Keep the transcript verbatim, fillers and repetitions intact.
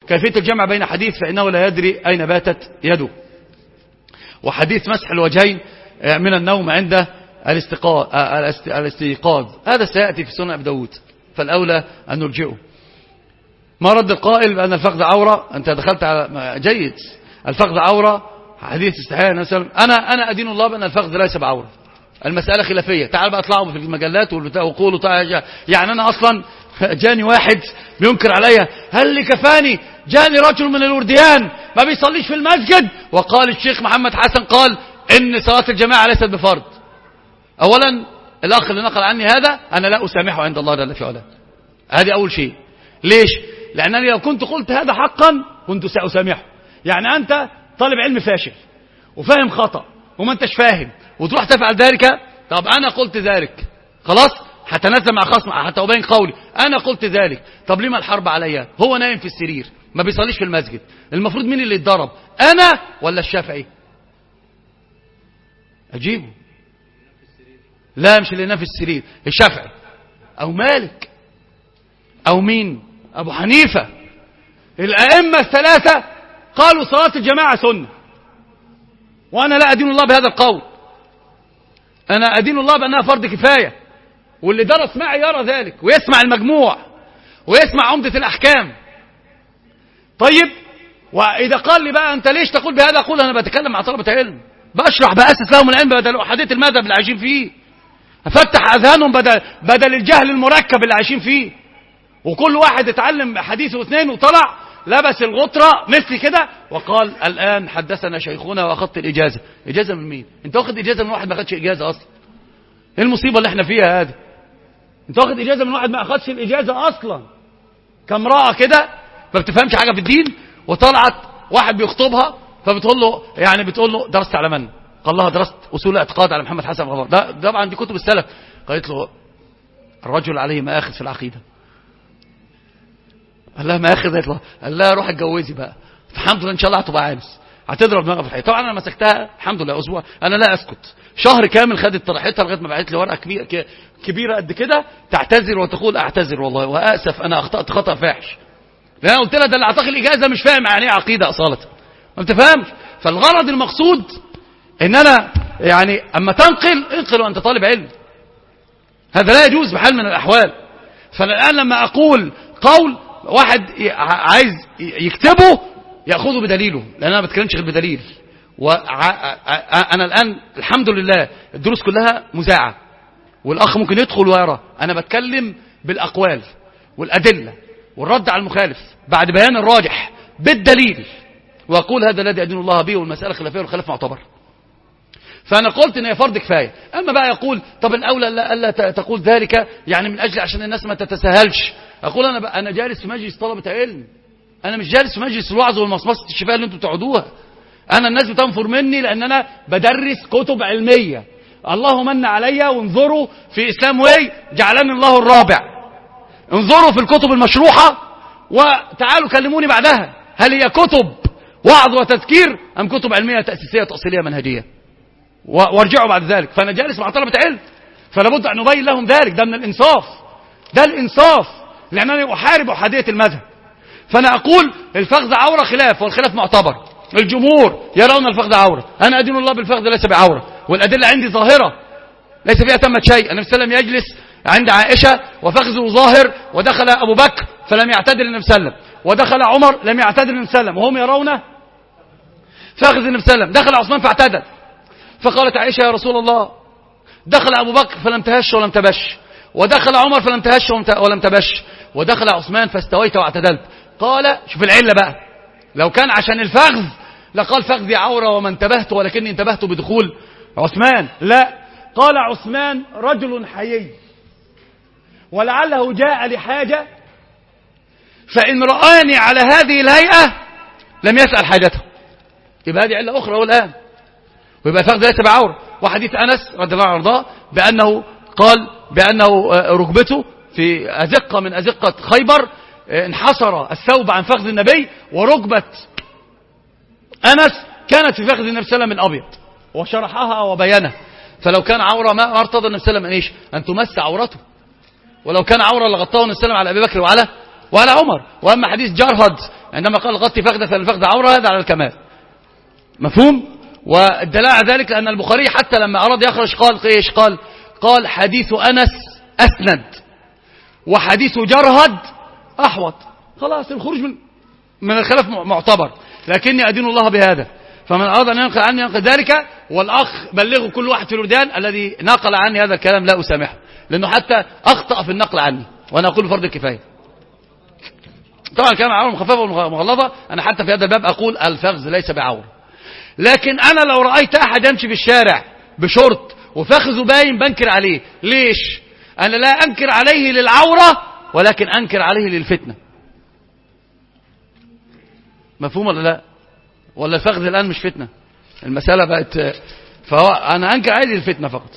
كيفية الجمع بين حديث فإنه لا يدري أين باتت يده، وحديث مسح الوجهين من النوم عند الاستيقاظ، هذا سيأتي في سنن أبي داود، فالأولى أن نرجئه. ما رد القائل بأن الفخذ عورة؟ أنت دخلت على جيد. الفخذ عورة، حديث استحياء أنا أنا أدين الله بأن الفخذ ليس بعورة. المسألة خلافية، تعال بقى اطلعوا في المجلات وقولوا يعني أنا أصلا جاني واحد بينكر عليا، هل لي كفاني جاني رجل من الورديان ما بيصليش في المسجد، وقال الشيخ محمد حسن قال إن صلاة الجماعة ليست بفرض. أولا الأخ اللي نقل عني هذا أنا لا أسامحه عند الله جل في علاه، هذه أول شيء. ليش؟ لأنني لو كنت قلت هذا حقا كنت سأسامحه. يعني أنت طالب علم فاشل وفاهم خطأ وما أنتش فاهم وتروح تفعل ذلك، طب أنا قلت ذلك خلاص هتنازل مع خصم حتى أبين قولي أنا قلت ذلك، طب لما الحرب عليا؟ هو نايم في السرير ما بيصليش في المسجد، المفروض مين اللي يتضرب، أنا ولا الشافعي؟ أجيبه لا مش اللي ينام في السرير، الشافعي أو مالك أو مين، أبو حنيفة. الأئمة الثلاثة قالوا صلاة الجماعة سنة، وأنا لا أدين الله بهذا القول، أنا أدين الله بأنها فرض كفاية، واللي درس معي يرى ذلك ويسمع المجموع ويسمع عمدة الأحكام. طيب وإذا قال لي بقى أنت ليش تقول بهذا، أقول أنا بتكلم مع طلبة علم، بشرح بأسس لهم العلم بدل أحاديث المذهب اللي عايشين فيه، أفتح أذهانهم بدل, بدل الجهل المركب اللي عايشين فيه. وكل واحد اتعلم حديث واثنين وطلع لبس الغطرة مثل كده وقال الآن حدثنا شيخنا وأخذت الإجازة. إجازة من مين؟ أنت واخد إجازة من واحد ما أخذش إجازة أصلا. إيه المصيبة اللي احنا فيها هذه؟ أنت واخد إجازة من واحد ما أخذش الإجازة أصلا. كامرأة كده ما بتفهمش حاجة في الدين، وطلعت واحد بيخطبها فبتقول له يعني بتقول له درست على من؟ قال لها درست أصول الاعتقاد على محمد حسن غفار. ده طبعا دي كتب السلف. قالت له الرجل عليه مآخذ في العقيدة. قال لها مآخذ؟ قالت له قال لها روح اتجوزي بقى، الحمد لله ان شاء الله هتبقى عانس، هتضرب دماغها في الحيط. طبعا انا مسكتها الحمد لله اسبوع، انا لا اسكت، شهر كامل خدت طرحتها لغايه ما بعت لي ورقه كبيره كبيره قد كده تعتذر وتقول اعتذر والله واسف انا اخطات خطا فاحش. لان قلت لها ده اللي اعطاك الاجازه مش فاهم يعني ايه عقيده اصاله، ما بتفهمش. فالغرض المقصود ان انا يعني اما تنقل انقل وانت طالب علم، هذا لا يجوز بحال من الاحوال. فالان لما اقول قول واحد عايز يكتبه ياخذه بدليله، لان انا ما بتكلمش غير بدليل. وانا الان الحمد لله الدروس كلها مذاعه والاخ ممكن يدخل ويرى، انا بتكلم بالاقوال والادله والرد على المخالف بعد بيان الراجح بالدليل، واقول هذا الذي ادين الله به، والمساله خلافيه والخلاف معتبر. فانا قلت ان هي فرض كفايه. اما بقى يقول طب الاولى الا, ألا تقول ذلك يعني من اجل عشان الناس ما تتساهلش، اقول انا بقى انا جالس في مجلس طلبه علم، انا مش جالس في مجلس الوعظ والمصمصه الشفاء اللي انتم بتقعدوها. انا الناس بتنفر مني لان انا بدرس كتب علميه. الله من عليا، وانظروا في اسلام واي جعلني الله الرابع، انظروا في الكتب المشروحه وتعالوا كلموني بعدها، هل هي كتب وعظ وتذكير ام كتب علميه تاسيسيه تاصيليه منهجيه؟ وارجعوا بعد ذلك. فانا جالس مع طلبه علم، فلا بد ان نبين لهم ذلك، ده من الانصاف، ده الانصاف، لانني احارب احاديه المذهب. فانا اقول الفخذ عوره خلاف، والخلاف معتبر. الجمهور يرون الفخذ عوره، انا ادين الله بالفخذ ليس بعوره، والادله عندي ظاهره ليس فيها تمت شيء. النبي صلى الله عليه وسلم يجلس عند عائشه وفخذه ظاهر، ودخل ابو بكر فلم يعتدل النبي صلى الله عليه وسلم، ودخل عمر لم يعتدل النبي صلى الله عليه وسلم، وهم يرون فخذ النبي صلى الله عليه وسلم. دخل عثمان فاعتدل، فقالت عائشه يا رسول الله، دخل ابو بكر فلم تهش ولم تبش، ودخل عمر فلم تهش ولم تبش، ودخل عثمان فاستويت واعتدلت. قال شوف العله بقى، لو كان عشان الفخذ لقال فخذي عوره وما انتبهت، ولكني انتبهت بدخول عثمان. لا، قال عثمان رجل حيي ولعله جاء لحاجه، فان رآني على هذه الهيئه لم يسأل حاجته. يبقى هذه عله اخرى والان، ويبقى الفخذ ليس بعوره. وحديث انس رضي الله عنه وارضاه بانه قال بانه ركبته في ازقه من ازقه خيبر انحصر الثوب عن فخذ النبي، وركبه انس كانت في فخذ النبي صلى الله عليه وسلم الابيض، وشرحها وبينها. فلو كان عوره ما ارتضى النبي صلى الله عليه وسلم ان ان تمس عورته، ولو كان عوره لغطاه النبي صلى الله عليه وسلم على ابي بكر وعلى وعلى عمر. واما حديث جرهد عندما قال غطي فخذة فالفخذ عورة هذا على الكمال. مفهوم؟ والدلالة على ذلك أن البخاري حتى لما أراد يخرج قال إيش؟ قال قال حديث أنس أسند وحديث جرهد أحوط. خلاص الخروج من من الخلاف معتبر، لكني أدين الله بهذا. فمن أراد أن ينقل عني ينقل ذلك، والأخ بلغوا كل واحد في الودان الذي نقل عني هذا الكلام لا أسامحه، لأنه حتى أخطأ في النقل عني وأنا أقول فرض الكفاية. طبعا الكلام عن العورة مخففة ومغلظة، أنا حتى في هذا الباب أقول الفخذ ليس بعورة. لكن أنا لو رأيت أحد يمشي في الشارع بشورت وفخذه باين بنكر عليه. ليش؟ أنا لا أنكر عليه للعورة، ولكن أنكر عليه للفتنة. مفهوم ولا لا؟ ولا الفخذ الآن مش فتنة؟ المسألة بقت، فهو أنا أنكر عليه للفتنة فقط.